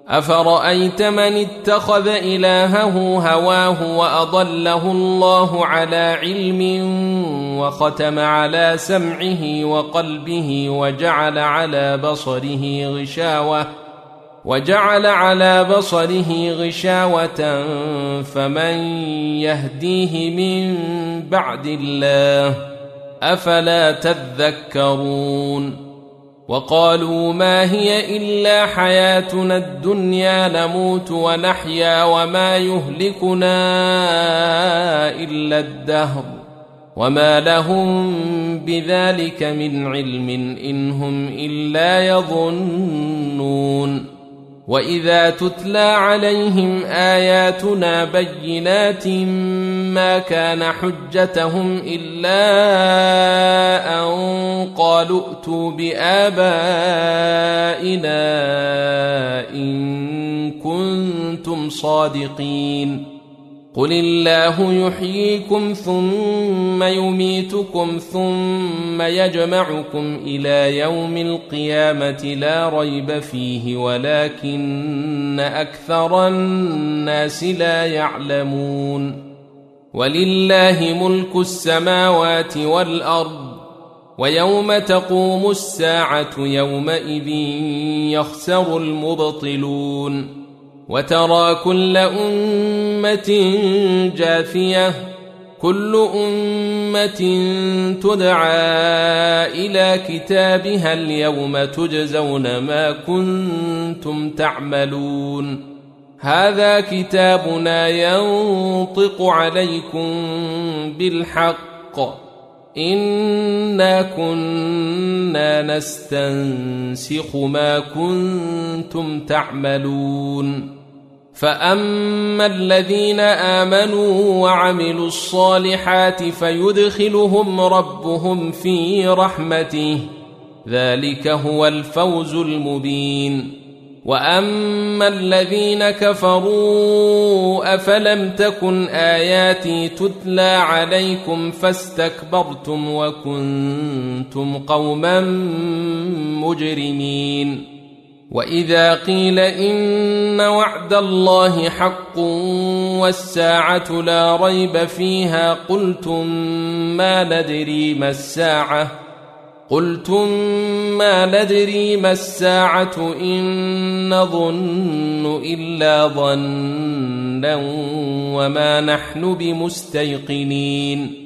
أفرأيت من اتخذ إلهه هواه وأضله الله على علم وختم على سمعه وقلبه وجعل على بصره غشاوة فمن يهديه من بعد الله أفلا تذكرون وقالوا ما هي إلا حياتنا الدنيا نموت ونحيا وما يهلكنا إلا الدهر وما لهم بذلك من علم إن هم إلا يظنون وإذا تتلى عليهم آياتنا بينات ما كان حجتهم إلا أن قالوا ائتوا بآبائنا إن كنتم صادقين قل الله يحييكم ثم يميتكم ثم يجمعكم إلى يوم القيامة لا ريب فيه ولكن أكثر الناس لا يعلمون ولله ملك السماوات والأرض ويوم تقوم الساعة يومئذ يخسر المبطلون وترى كل أمة جاثية كل أمة تدعى إلى كتابها اليوم تجزون ما كنتم تعملون هذا كتابنا ينطق عليكم بالحق إنا كنا نستنسخ ما كنتم تعملون فأما الذين آمنوا وعملوا الصالحات فيدخلهم ربهم في رحمته ذلك هو الفوز المبين وأما الذين كفروا أفلم تكن آياتي تتلى عليكم فاستكبرتم وكنتم قوما مجرمين وإذا قيل إن وعد الله حق والساعة لا ريب فيها قلتم ما ندري ما الساعة إن نظن إلا ظنا وما نحن بمستيقنين